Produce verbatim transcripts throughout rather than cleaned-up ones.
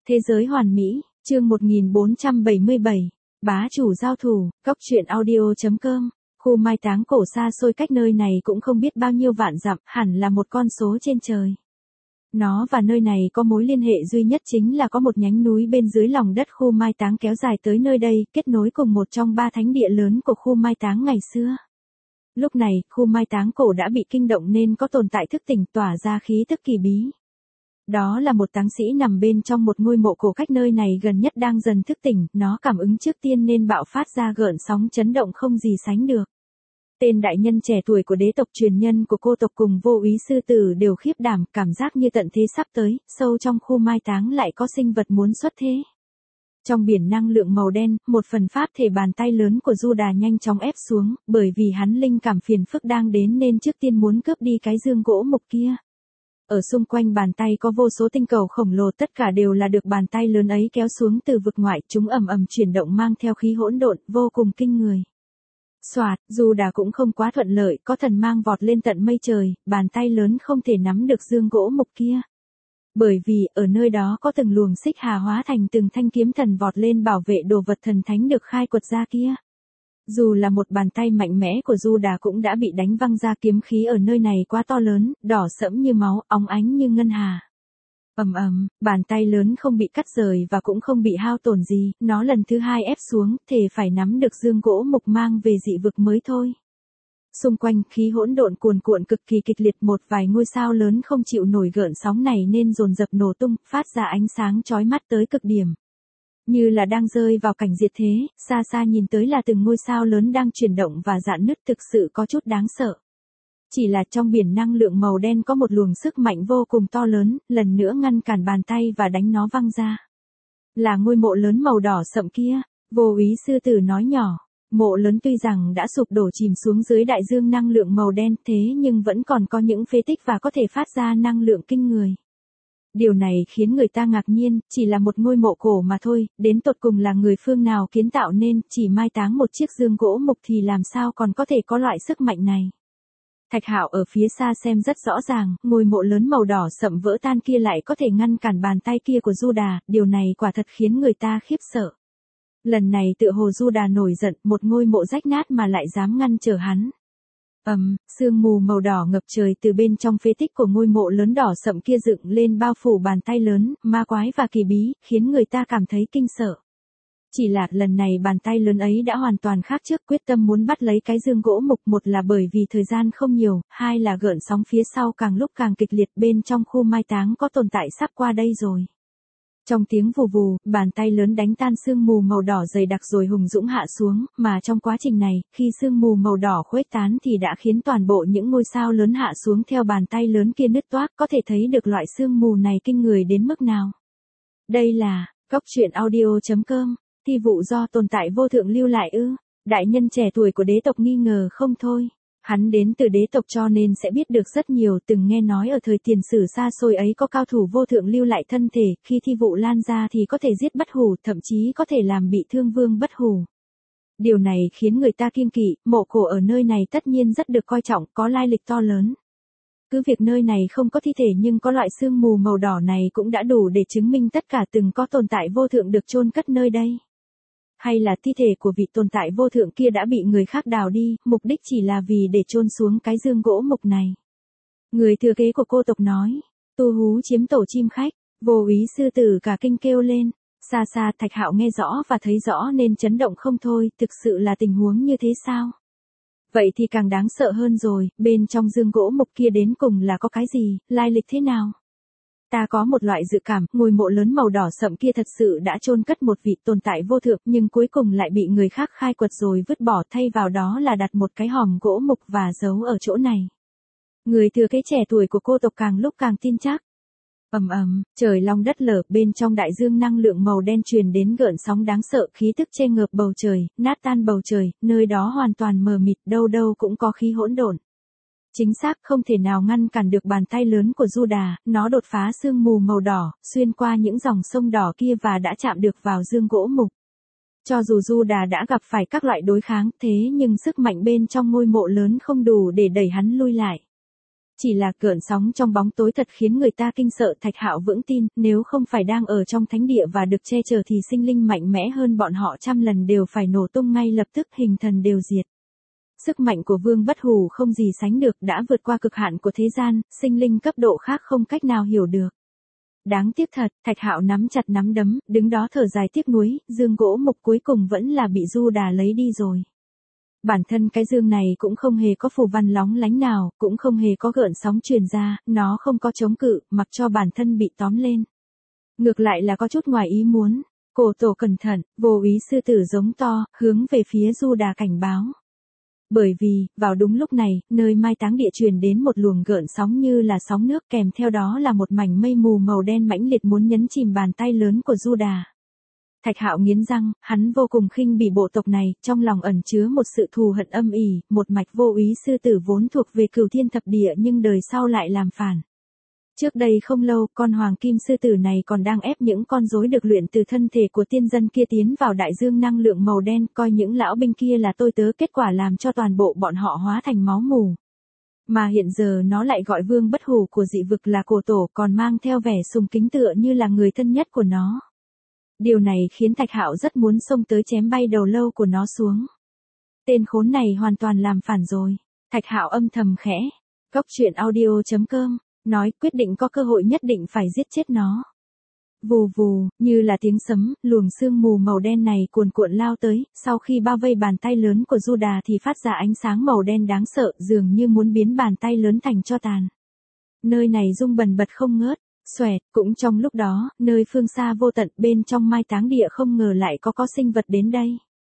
Thế giới hoàn mỹ, chương một nghìn bốn trăm bảy mươi bảy, bá chủ giao thủ, cốc truyện audio.com, khu mai táng cổ xa xôi cách nơi này cũng không biết bao nhiêu vạn dặm, hẳn là một con số trên trời. Nó và nơi này có mối liên hệ duy nhất chính là có một nhánh núi bên dưới lòng đất khu mai táng kéo dài tới nơi đây, kết nối cùng một trong ba thánh địa lớn của khu mai táng ngày xưa. Lúc này, khu mai táng cổ đã bị kinh động nên có tồn tại thức tỉnh tỏa ra khí tức kỳ bí. Đó là một táng sĩ nằm bên trong một ngôi mộ cổ cách nơi này gần nhất đang dần thức tỉnh, nó cảm ứng trước tiên nên bạo phát ra gợn sóng chấn động không gì sánh được. Tên đại nhân trẻ tuổi của đế tộc truyền nhân của cô tộc cùng vô úy sư tử đều khiếp đảm, cảm giác như tận thế sắp tới, sâu trong khu mai táng lại có sinh vật muốn xuất thế. Trong biển năng lượng màu đen, một phần pháp thể bàn tay lớn của Du Đà nhanh chóng ép xuống, bởi vì hắn linh cảm phiền phức đang đến nên trước tiên muốn cướp đi cái dương gỗ mục kia. Ở xung quanh bàn tay có vô số tinh cầu khổng lồ, tất cả đều là được bàn tay lớn ấy kéo xuống từ vực ngoại, chúng ầm ầm chuyển động mang theo khí hỗn độn, vô cùng kinh người. Soạt, Du Đà cũng không quá thuận lợi, có thần mang vọt lên tận mây trời, bàn tay lớn không thể nắm được dương gỗ mục kia. Bởi vì, ở nơi đó có từng luồng xích hà hóa thành từng thanh kiếm thần vọt lên bảo vệ đồ vật thần thánh được khai quật ra kia. Dù là một bàn tay mạnh mẽ của Du Đà cũng đã bị đánh văng ra, kiếm khí ở nơi này quá to lớn, đỏ sẫm như máu, óng ánh như ngân hà. Ầm ầm, bàn tay lớn không bị cắt rời và cũng không bị hao tổn gì, nó lần thứ hai ép xuống, thề phải nắm được dương gỗ mục mang về dị vực mới thôi. Xung quanh khí hỗn độn cuồn cuộn cực kỳ kịch liệt, một vài ngôi sao lớn không chịu nổi gợn sóng này nên dồn dập nổ tung, phát ra ánh sáng chói mắt tới cực điểm. Như là đang rơi vào cảnh diệt thế, xa xa nhìn tới là từng ngôi sao lớn đang chuyển động và rạn nứt, thực sự có chút đáng sợ. Chỉ là trong biển năng lượng màu đen có một luồng sức mạnh vô cùng to lớn, lần nữa ngăn cản bàn tay và đánh nó văng ra. Là ngôi mộ lớn màu đỏ sậm kia, vô úy sư tử nói nhỏ. Mộ lớn tuy rằng đã sụp đổ chìm xuống dưới đại dương năng lượng màu đen, thế nhưng vẫn còn có những phế tích và có thể phát ra năng lượng kinh người. Điều này khiến người ta ngạc nhiên, chỉ là một ngôi mộ cổ mà thôi, đến tột cùng là người phương nào kiến tạo nên, chỉ mai táng một chiếc dương gỗ mục thì làm sao còn có thể có loại sức mạnh này. Thạch Hạo ở phía xa xem rất rõ ràng, ngôi mộ lớn màu đỏ sậm vỡ tan kia lại có thể ngăn cản bàn tay kia của Du Đà, điều này quả thật khiến người ta khiếp sợ. Lần này tựa hồ Du Đà nổi giận, một ngôi mộ rách nát mà lại dám ngăn trở hắn. Ầm, um, sương mù màu đỏ ngập trời từ bên trong phế tích của ngôi mộ lớn đỏ sậm kia dựng lên bao phủ bàn tay lớn, ma quái và kỳ bí, khiến người ta cảm thấy kinh sợ. Chỉ là lần này bàn tay lớn ấy đã hoàn toàn khác trước, quyết tâm muốn bắt lấy cái dương gỗ mục, một là bởi vì thời gian không nhiều, hai là gợn sóng phía sau càng lúc càng kịch liệt, bên trong khu mai táng có tồn tại sắp qua đây rồi. Trong tiếng vù vù, bàn tay lớn đánh tan sương mù màu đỏ dày đặc rồi hùng dũng hạ xuống, mà trong quá trình này, khi sương mù màu đỏ khuếch tán thì đã khiến toàn bộ những ngôi sao lớn hạ xuống theo bàn tay lớn kia nứt toác, có thể thấy được loại sương mù này kinh người đến mức nào. Đây là, cốc truyện audio.com, thi vụ do tồn tại vô thượng lưu lại ư? Đại nhân trẻ tuổi của đế tộc nghi ngờ không thôi. Hắn đến từ đế tộc cho nên sẽ biết được rất nhiều, từng nghe nói ở thời tiền sử xa xôi ấy có cao thủ vô thượng lưu lại thân thể, khi thi vụ lan ra thì có thể giết bất hủ, thậm chí có thể làm bị thương vương bất hủ. Điều này khiến người ta kiêng kỵ, mộ cổ ở nơi này tất nhiên rất được coi trọng, có lai lịch to lớn. Cứ việc nơi này không có thi thể nhưng có loại sương mù màu đỏ này cũng đã đủ để chứng minh tất cả từng có tồn tại vô thượng được chôn cất nơi đây. Hay là thi thể của vị tồn tại vô thượng kia đã bị người khác đào đi, mục đích chỉ là vì để chôn xuống cái dương gỗ mục này. Người thừa kế của cô tộc nói, tu hú chiếm tổ chim khách, vô úy sư tử cả kinh kêu lên. Xa xa Thạch Hạo nghe rõ và thấy rõ nên chấn động không thôi, thực sự là tình huống như thế sao? Vậy thì càng đáng sợ hơn rồi, bên trong dương gỗ mục kia đến cùng là có cái gì, lai lịch thế nào? Ta có một loại dự cảm, ngôi mộ lớn màu đỏ sậm kia thật sự đã chôn cất một vị tồn tại vô thượng, nhưng cuối cùng lại bị người khác khai quật rồi vứt bỏ, thay vào đó là đặt một cái hòm gỗ mục và giấu ở chỗ này. Người thừa kế trẻ tuổi của cô tộc càng lúc càng tin chắc. Ầm ầm, trời long đất lở, bên trong đại dương năng lượng màu đen truyền đến gợn sóng đáng sợ, khí tức che ngợp bầu trời, nát tan bầu trời, nơi đó hoàn toàn mờ mịt, đâu đâu cũng có khí hỗn độn. Chính xác, không thể nào ngăn cản được bàn tay lớn của Du Đà, nó đột phá sương mù màu đỏ, xuyên qua những dòng sông đỏ kia và đã chạm được vào dương gỗ mục. Cho dù Du Đà đã gặp phải các loại đối kháng, thế nhưng sức mạnh bên trong ngôi mộ lớn không đủ để đẩy hắn lui lại. Chỉ là cơn sóng trong bóng tối thật khiến người ta kinh sợ. Thạch Hạo vững tin, nếu không phải đang ở trong thánh địa và được che chở thì sinh linh mạnh mẽ hơn bọn họ trăm lần đều phải nổ tung ngay lập tức, hình thần đều diệt. Sức mạnh của Vương Bất Hủ không gì sánh được, đã vượt qua cực hạn của thế gian, sinh linh cấp độ khác không cách nào hiểu được. Đáng tiếc thật, Thạch Hạo nắm chặt nắm đấm, đứng đó thở dài tiếc nuối, dương gỗ mục cuối cùng vẫn là bị Du Đà lấy đi rồi. Bản thân cái dương này cũng không hề có phù văn lóng lánh nào, cũng không hề có gợn sóng truyền ra, nó không có chống cự, mặc cho bản thân bị tóm lên. Ngược lại là có chút ngoài ý muốn. Cổ tổ cẩn thận, vô ý sư tử giống to, hướng về phía Du Đà cảnh báo. Bởi vì, vào đúng lúc này, nơi mai táng địa truyền đến một luồng gợn sóng như là sóng nước, kèm theo đó là một mảnh mây mù màu đen mãnh liệt muốn nhấn chìm bàn tay lớn của Du Đà. Thạch Hạo nghiến răng, hắn vô cùng khinh bỉ bộ tộc này, trong lòng ẩn chứa một sự thù hận âm ỉ, một mạch vô ý sư tử vốn thuộc về Cửu Thiên Thập Địa nhưng đời sau lại làm phản. Trước đây không lâu, con hoàng kim sư tử này còn đang ép những con rối được luyện từ thân thể của tiên dân kia tiến vào đại dương năng lượng màu đen, coi những lão binh kia là tôi tớ, kết quả làm cho toàn bộ bọn họ hóa thành máu mù. Mà hiện giờ nó lại gọi Vương Bất Hủ của dị vực là cổ tổ, còn mang theo vẻ sùng kính tựa như là người thân nhất của nó. Điều này khiến Thạch Hạo rất muốn xông tới chém bay đầu lâu của nó xuống. Tên khốn này hoàn toàn làm phản rồi. Thạch Hạo âm thầm khẽ. Cốc truyện audio chấm com nói quyết định có cơ hội nhất định phải giết chết nó. Vù vù, như là tiếng sấm, luồng sương mù màu đen này cuồn cuộn lao tới, sau khi bao vây bàn tay lớn của Du Đà thì phát ra ánh sáng màu đen đáng sợ, dường như muốn biến bàn tay lớn thành tro tàn. Nơi này rung bần bật không ngớt. Xoẹt, cũng trong lúc đó, nơi phương xa vô tận bên trong mai táng địa không ngờ lại có có sinh vật đến đây.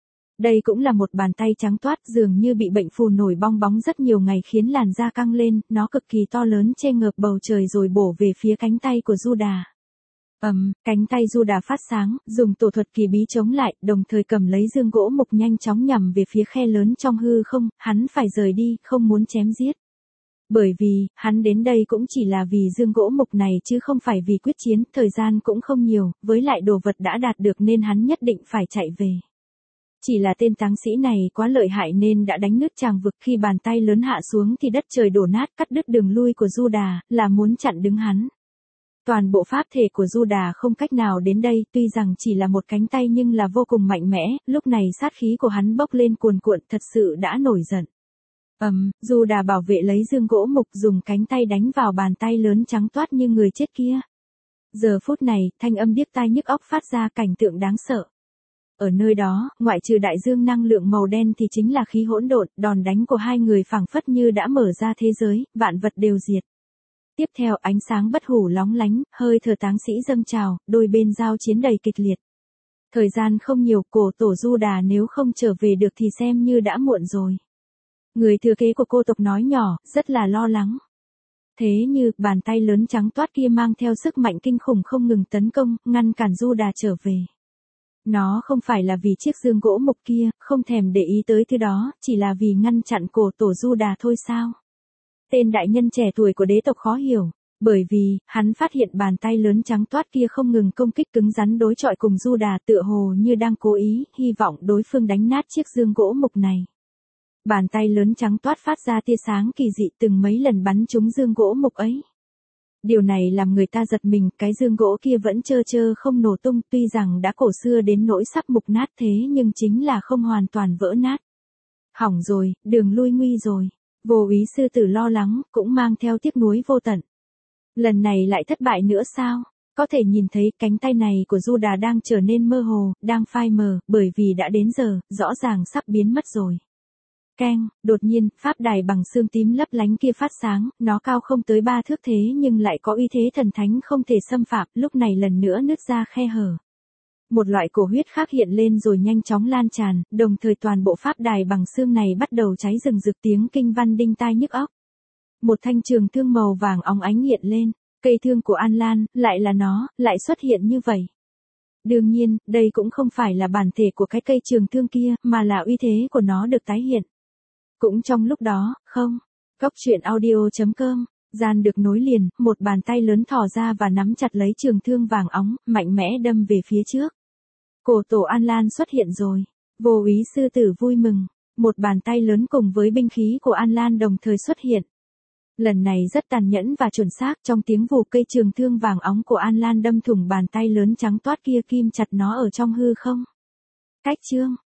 Đây cũng là một bàn tay trắng toát, dường như bị bệnh phù nổi bong bóng rất nhiều ngày khiến làn da căng lên, nó cực kỳ to lớn che ngợp bầu trời rồi bổ về phía cánh tay của Du Đà. Ầm, um, cánh tay Du Đà phát sáng, dùng tổ thuật kỳ bí chống lại, đồng thời cầm lấy dương gỗ mục nhanh chóng nhằm về phía khe lớn trong hư không, hắn phải rời đi, không muốn chém giết. Bởi vì, hắn đến đây cũng chỉ là vì dương gỗ mục này chứ không phải vì quyết chiến, thời gian cũng không nhiều, với lại đồ vật đã đạt được nên hắn nhất định phải chạy về. Chỉ là tên táng sĩ này quá lợi hại nên đã đánh nứt tràng vực, khi bàn tay lớn hạ xuống thì đất trời đổ nát, cắt đứt đường lui của Du Đà, là muốn chặn đứng hắn. Toàn bộ pháp thể của Du Đà không cách nào đến đây, tuy rằng chỉ là một cánh tay nhưng là vô cùng mạnh mẽ, lúc này sát khí của hắn bốc lên cuồn cuộn, thật sự đã nổi giận. Ầm, um, Du Đà bảo vệ lấy dương gỗ mục, dùng cánh tay đánh vào bàn tay lớn trắng toát như người chết kia. Giờ phút này, thanh âm điếc tai nhức óc phát ra cảnh tượng đáng sợ. Ở nơi đó, ngoại trừ đại dương năng lượng màu đen thì chính là khí hỗn độn, đòn đánh của hai người phảng phất như đã mở ra thế giới, vạn vật đều diệt. Tiếp theo ánh sáng bất hủ lóng lánh, hơi thở táng sĩ dâng trào, đôi bên giao chiến đầy kịch liệt. Thời gian không nhiều, cổ tổ Du Đà nếu không trở về được thì xem như đã muộn rồi. Người thừa kế của cô tộc nói nhỏ, rất là lo lắng. Thế như, bàn tay lớn trắng toát kia mang theo sức mạnh kinh khủng không ngừng tấn công, ngăn cản Du Đà trở về. Nó không phải là vì chiếc dương gỗ mục kia, không thèm để ý tới thứ đó, chỉ là vì ngăn chặn cổ tổ Du Đà thôi sao? Tên đại nhân trẻ tuổi của đế tộc khó hiểu, bởi vì, hắn phát hiện bàn tay lớn trắng toát kia không ngừng công kích cứng rắn đối chọi cùng Du Đà, tựa hồ như đang cố ý, hy vọng đối phương đánh nát chiếc dương gỗ mục này. Bàn tay lớn trắng toát phát ra tia sáng kỳ dị từng mấy lần bắn trúng dương gỗ mục ấy. Điều này làm người ta giật mình, cái dương gỗ kia vẫn trơ trơ không nổ tung, tuy rằng đã cổ xưa đến nỗi sắp mục nát thế nhưng chính là không hoàn toàn vỡ nát. Hỏng rồi, đường lui nguy rồi. Vô ý sư tử lo lắng, cũng mang theo tiếc nuối vô tận. Lần này lại thất bại nữa sao? Có thể nhìn thấy cánh tay này của Du Đà đang trở nên mơ hồ, đang phai mờ, bởi vì đã đến giờ, rõ ràng sắp biến mất rồi. Keng, đột nhiên, pháp đài bằng xương tím lấp lánh kia phát sáng, nó cao không tới ba thước thế nhưng lại có uy thế thần thánh không thể xâm phạm, lúc này lần nữa nứt ra khe hở. Một loại cổ huyết khác hiện lên rồi nhanh chóng lan tràn, đồng thời toàn bộ pháp đài bằng xương này bắt đầu cháy rừng rực, tiếng kinh văn đinh tai nhức óc. Một thanh trường thương màu vàng óng ánh hiện lên, cây thương của An Lan, lại là nó, lại xuất hiện như vậy. Đương nhiên, đây cũng không phải là bản thể của cái cây trường thương kia, mà là uy thế của nó được tái hiện. Cũng trong lúc đó, không, cốc truyện audio chấm com, gian được nối liền, một bàn tay lớn thò ra và nắm chặt lấy trường thương vàng óng, mạnh mẽ đâm về phía trước. Cổ tổ An Lan xuất hiện rồi, vô ý sư tử vui mừng, một bàn tay lớn cùng với binh khí của An Lan đồng thời xuất hiện. Lần này rất tàn nhẫn và chuẩn xác, trong tiếng vù cây trường thương vàng óng của An Lan đâm thủng bàn tay lớn trắng toát kia, kim chặt nó ở trong hư không. Cách chương